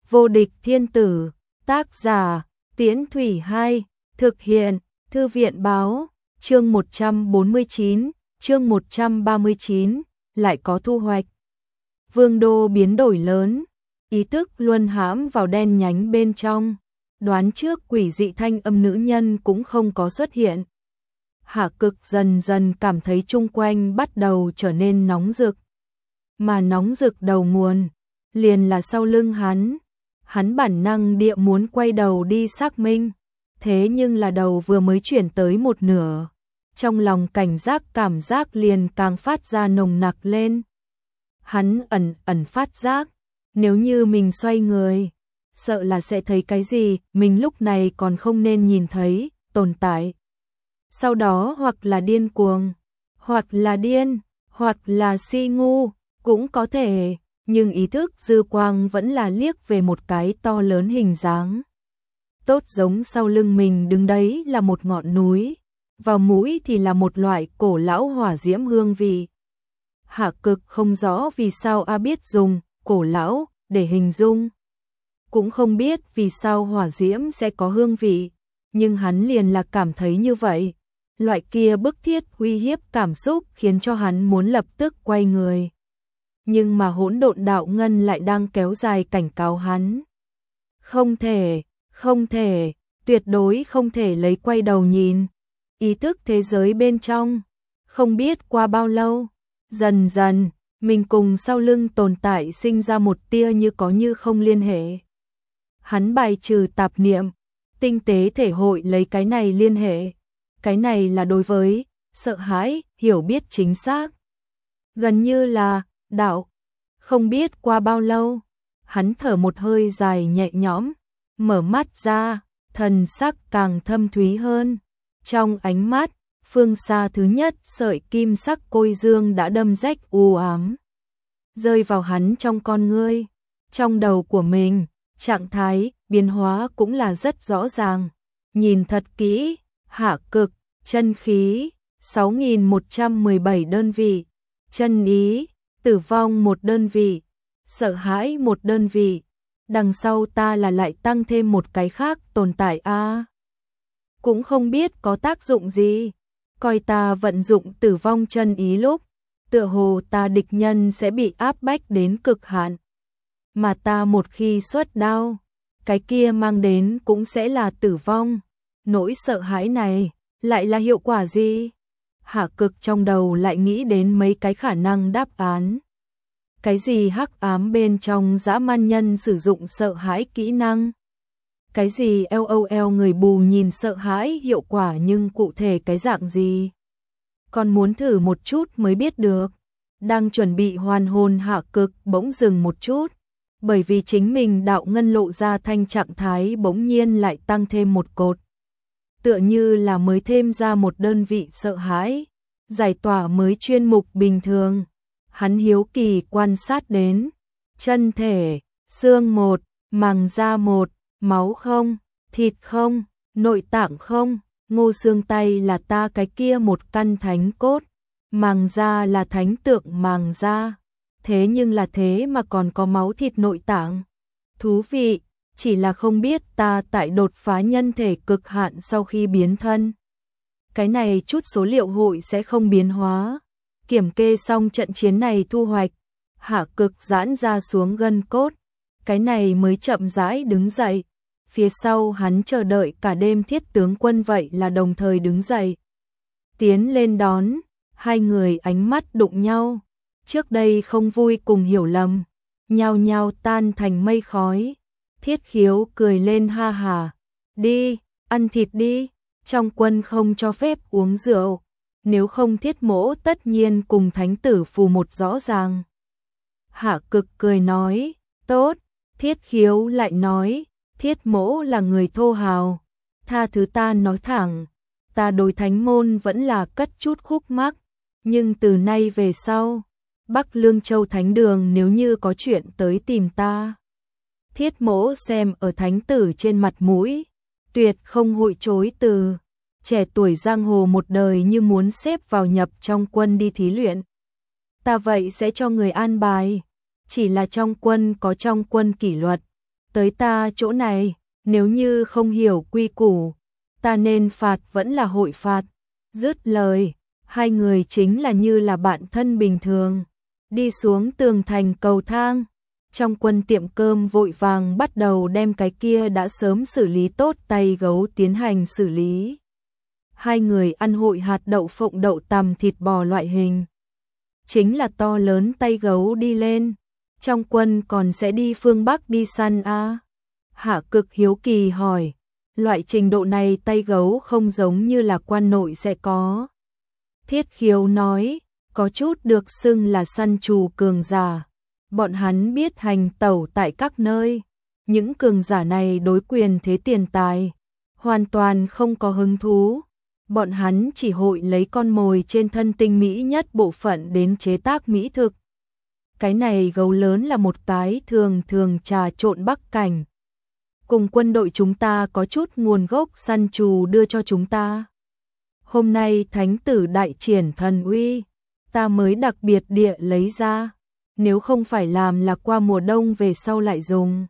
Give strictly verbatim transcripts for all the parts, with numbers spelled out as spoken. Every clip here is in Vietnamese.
Vô địch thiên tử, tác giả, Tiễn Thủy Hai, thực hiện, Thư viện báo, chương một trăm bốn mươi chín, chương một trăm ba mươi chín, lại có thu hoạch. Vương đô biến đổi lớn, ý thức luân hãm vào đen nhánh bên trong, đoán trước quỷ dị thanh âm nữ nhân cũng không có xuất hiện. Hạ Cực dần dần cảm thấy chung quanh bắt đầu trở nên nóng rực. Mà nóng rực đầu nguồn, liền là sau lưng hắn. Hắn bản năng địa muốn quay đầu đi xác minh, thế nhưng là đầu vừa mới chuyển tới một nửa. Trong lòng cảnh giác cảm giác liền càng phát ra nồng nặc lên. Hắn ẩn ẩn phát giác, nếu như mình xoay người, sợ là sẽ thấy cái gì mình lúc này còn không nên nhìn thấy, tồn tại. Sau đó hoặc là điên cuồng, hoặc là điên, hoặc là si ngu, cũng có thể, nhưng ý thức dư quang vẫn là liếc về một cái to lớn hình dáng. Tốt giống sau lưng mình đứng đấy là một ngọn núi, vào mũi thì là một loại cổ lão hỏa diễm hương vị. Hạ Cực không rõ vì sao A biết dùng cổ lão để hình dung. Cũng không biết vì sao hỏa diễm sẽ có hương vị, nhưng hắn liền là cảm thấy như vậy. Loại kia bức thiết uy hiếp cảm xúc khiến cho hắn muốn lập tức quay người. Nhưng mà hỗn độn đạo ngân lại đang kéo dài cảnh cáo hắn. Không thể, không thể, tuyệt đối không thể lấy quay đầu nhìn. Ý thức thế giới bên trong, không biết qua bao lâu, dần dần, mình cùng sau lưng tồn tại sinh ra một tia như có như không liên hệ. Hắn bài trừ tạp niệm, tinh tế thể hội lấy cái này liên hệ. Cái này là đối với sợ hãi, hiểu biết chính xác. Gần như là đạo. Không biết qua bao lâu, hắn thở một hơi dài nhẹ nhõm, mở mắt ra, thần sắc càng thâm thúy hơn. Trong ánh mắt, phương xa thứ nhất sợi kim sắc côi dương đã đâm rách u ám, rơi vào hắn trong con ngươi. Trong đầu của mình, trạng thái, biến hóa cũng là rất rõ ràng. Nhìn thật kỹ, Hạ Cực, chân khí, sáu nghìn một trăm mười bảy đơn vị, chân ý, tử vong một đơn vị, sợ hãi một đơn vị, đằng sau ta là lại tăng thêm một cái khác tồn tại a. À, cũng không biết có tác dụng gì, coi ta vận dụng tử vong chân ý lúc, tựa hồ ta địch nhân sẽ bị áp bách đến cực hạn. Mà ta một khi xuất đao, cái kia mang đến cũng sẽ là tử vong. Nỗi sợ hãi này lại là hiệu quả gì? Hạ Cực trong đầu lại nghĩ đến mấy cái khả năng đáp án. Cái gì hắc ám bên trong dã man nhân sử dụng sợ hãi kỹ năng? Cái gì LOL người bù nhìn sợ hãi hiệu quả nhưng cụ thể cái dạng gì? Còn muốn thử một chút mới biết được. Đang chuẩn bị hoàn hồn Hạ Cực bỗng dừng một chút. Bởi vì chính mình đạo ngân lộ ra thanh trạng thái bỗng nhiên lại tăng thêm một cột. Tựa như là mới thêm ra một đơn vị sợ hãi, giải tỏa mới chuyên mục bình thường. Hắn hiếu kỳ quan sát đến, chân thể, xương một, màng da một, máu không, thịt không, nội tạng không, ngô xương tay là ta cái kia một căn thánh cốt, màng da là thánh tượng màng da, thế nhưng là thế mà còn có máu thịt nội tạng. Thú vị, chỉ là không biết ta tại đột phá nhân thể cực hạn sau khi biến thân. Cái này chút số liệu hội sẽ không biến hóa. Kiểm kê xong trận chiến này thu hoạch, Hạ Cực giãn ra xuống gân cốt, cái này mới chậm rãi đứng dậy. Phía sau hắn chờ đợi cả đêm Thiết tướng quân vậy là đồng thời đứng dậy. Tiến lên đón, hai người ánh mắt đụng nhau. Trước đây không vui cùng hiểu lầm, nhao nhao tan thành mây khói. Thiết Khiếu cười lên ha hà, đi, ăn thịt đi, trong quân không cho phép uống rượu. Nếu không Thiết Mỗ tất nhiên cùng thánh tử phù một rõ ràng. Hạ Cực cười nói, tốt. Thiết Khiếu lại nói, Thiết Mỗ là người thô hào, tha thứ ta nói thẳng, ta đối thánh môn vẫn là cất chút khúc mắc, nhưng từ nay về sau, Bắc Lương Châu Thánh Đường nếu như có chuyện tới tìm ta, Thiết Mỗ xem ở thánh tử trên mặt mũi, tuyệt không hội chối từ. Trẻ tuổi giang hồ một đời như muốn xếp vào nhập trong quân đi thí luyện. Ta vậy sẽ cho người an bài, chỉ là trong quân có trong quân kỷ luật, tới ta chỗ này, nếu như không hiểu quy củ, ta nên phạt vẫn là hội phạt. Dứt lời, hai người chính là như là bạn thân bình thường, đi xuống tường thành cầu thang. Trong quân tiệm cơm vội vàng bắt đầu đem cái kia đã sớm xử lý tốt tay gấu tiến hành xử lý. Hai người ăn hội hạt đậu phộng đậu tằm thịt bò loại hình. Chính là to lớn tay gấu đi lên. Trong quân còn sẽ đi phương Bắc đi săn a? Hạ Cực hiếu kỳ hỏi. Loại trình độ này tay gấu không giống như là quan nội sẽ có. Thiết Khiếu nói, có chút được xưng là săn trù cường giả. Bọn hắn biết hành tẩu tại các nơi. Những cường giả này đối quyền thế tiền tài hoàn toàn không có hứng thú. Bọn hắn chỉ hội lấy con mồi trên thân tinh mỹ nhất bộ phận đến chế tác mỹ thực. Cái này gấu lớn là một cái thường thường trà trộn Bắc Cảnh. Cùng quân đội chúng ta có chút nguồn gốc săn trù đưa cho chúng ta. Hôm nay thánh tử đại triển thần uy, ta mới đặc biệt địa lấy ra. Nếu không phải làm là qua mùa đông về sau lại dùng.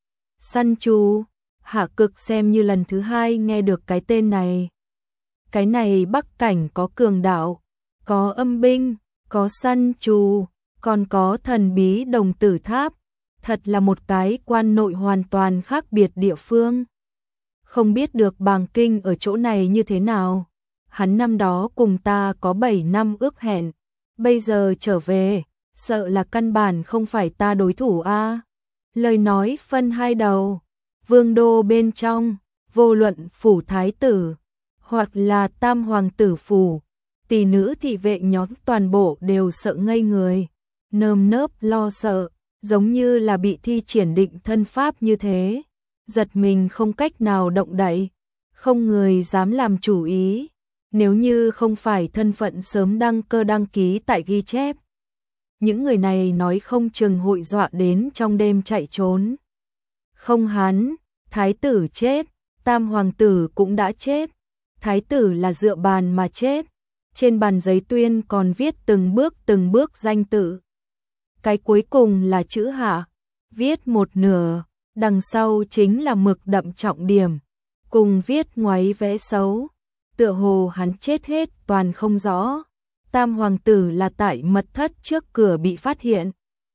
Săn trù, Hạ Cực xem như lần thứ hai nghe được cái tên này. Cái này Bắc Cảnh có cường đạo, có âm binh, có săn trù, còn có thần bí đồng tử tháp. Thật là một cái quan nội hoàn toàn khác biệt địa phương. Không biết được Bàng Kinh ở chỗ này như thế nào. Hắn năm đó cùng ta có bảy năm ước hẹn. Bây giờ trở về, sợ là căn bản không phải ta đối thủ a. Lời nói phân hai đầu. Vương đô bên trong, vô luận phủ thái tử, hoặc là tam hoàng tử phủ, tỷ nữ thị vệ nhóm toàn bộ đều sợ ngây người. Nơm nớp lo sợ, giống như là bị thi triển định thân pháp như thế. Giật mình không cách nào động đậy, không người dám làm chủ ý. Nếu như không phải thân phận sớm đăng cơ đăng ký tại ghi chép, những người này nói không chừng hội dọa đến trong đêm chạy trốn. Không hắn, thái tử chết, tam hoàng tử cũng đã chết. Thái tử là dựa bàn mà chết. Trên bàn giấy tuyên còn viết từng bước từng bước danh tự. Cái cuối cùng là chữ Hạ, viết một nửa, đằng sau chính là mực đậm trọng điểm, cùng viết ngoáy vẽ xấu. Tựa hồ hắn chết hết toàn không rõ. Tam hoàng tử là tại mật thất trước cửa bị phát hiện.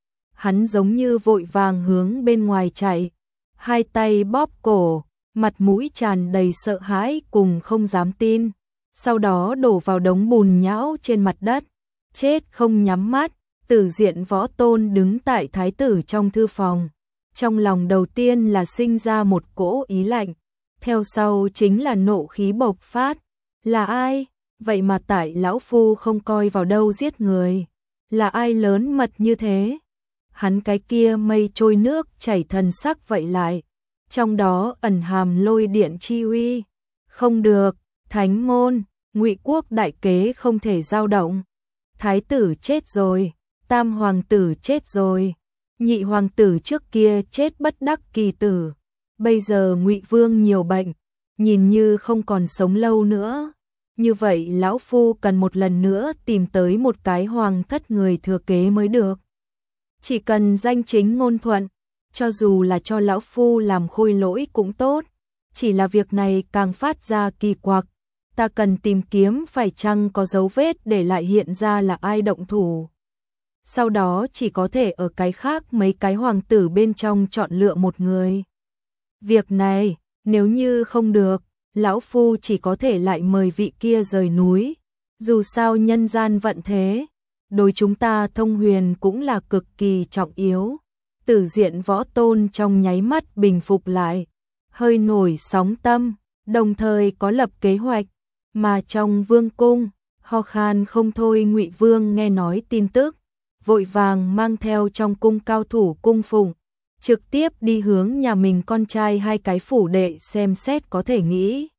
Hắn giống như vội vàng hướng bên ngoài chạy, hai tay bóp cổ, mặt mũi tràn đầy sợ hãi cùng không dám tin. Sau đó đổ vào đống bùn nhão trên mặt đất, chết không nhắm mắt. Tử Diện Võ Tôn đứng tại thái tử trong thư phòng. Trong lòng đầu tiên là sinh ra một cỗ ý lạnh, theo sau chính là nộ khí bộc phát. Là ai? Vậy mà tại lão phu không coi vào đâu giết người. Là ai lớn mật như thế? Hắn cái kia mây trôi nước chảy thần sắc vậy lại. Trong đó ẩn hàm lôi điện chi uy. Không được, thánh môn, Ngụy quốc đại kế không thể dao động. Thái tử chết rồi, tam hoàng tử chết rồi, nhị hoàng tử trước kia chết bất đắc kỳ tử. Bây giờ Ngụy vương nhiều bệnh, nhìn như không còn sống lâu nữa. Như vậy lão phu cần một lần nữa tìm tới một cái hoàng thất người thừa kế mới được. Chỉ cần danh chính ngôn thuận, cho dù là cho lão phu làm khôi lỗi cũng tốt. Chỉ là việc này càng phát ra kỳ quặc. Ta cần tìm kiếm phải chăng có dấu vết để lại hiện ra là ai động thủ. Sau đó chỉ có thể ở cái khác mấy cái hoàng tử bên trong chọn lựa một người. Việc này, nếu như không được, lão phu chỉ có thể lại mời vị kia rời núi. Dù sao nhân gian vận thế, đối chúng ta Thông Huyền cũng là cực kỳ trọng yếu. Tử Diện Võ Tôn trong nháy mắt bình phục lại, hơi nổi sóng tâm, đồng thời có lập kế hoạch. Mà trong vương cung, ho khan không thôi. Ngụy Vương nghe nói tin tức, vội vàng mang theo trong cung cao thủ cung phụng, trực tiếp đi hướng nhà mình con trai hai cái phủ đệ xem xét có thể nghĩ.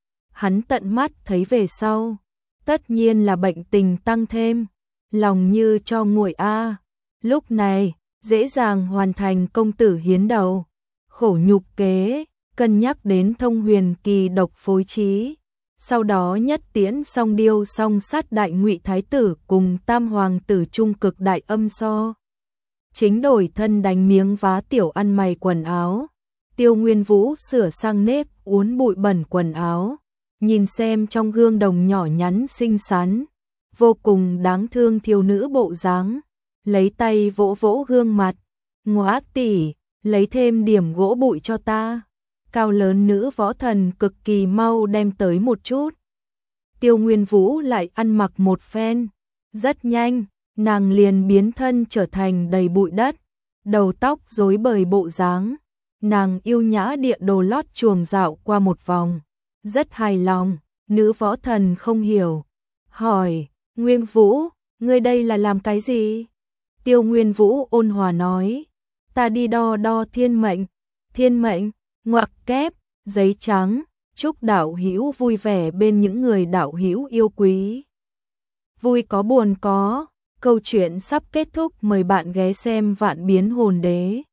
Hắn tận mắt thấy về sau, tất nhiên là bệnh tình tăng thêm, lòng như cho nguội a. Lúc này, dễ dàng hoàn thành công tử hiến đầu, khổ nhục kế, cân nhắc đến Thông Huyền kỳ độc phối trí. Sau đó nhất tiễn song điêu song sát đại Ngụy thái tử cùng tam hoàng tử trung cực đại âm so. Chính đổi thân đánh miếng vá tiểu ăn mày quần áo, Tiêu Nguyên Vũ sửa sang nếp uốn bụi bẩn quần áo, nhìn xem trong gương đồng nhỏ nhắn xinh xắn, vô cùng đáng thương thiếu nữ bộ dáng, lấy tay vỗ vỗ gương mặt, "Ngõa tỷ, lấy thêm điểm gỗ bụi cho ta." Cao lớn nữ võ thần cực kỳ mau đem tới một chút. Tiêu Nguyên Vũ lại ăn mặc một phen, rất nhanh, nàng liền biến thân trở thành đầy bụi đất, đầu tóc rối bời bộ dáng. Nàng yêu nhã địa đồ lót chuồng dạo qua một vòng, rất hài lòng. Nữ võ thần không hiểu, hỏi, Nguyên Vũ, ngươi đây là làm cái gì? Tiêu Nguyên Vũ ôn hòa nói, ta đi đo đo thiên mệnh. Thiên mệnh, ngoặc kép, giấy trắng, chúc đạo hữu vui vẻ bên những người đạo hữu yêu quý. Vui có buồn có, câu chuyện sắp kết thúc, mời bạn ghé xem Vạn Biến Hồn Đế.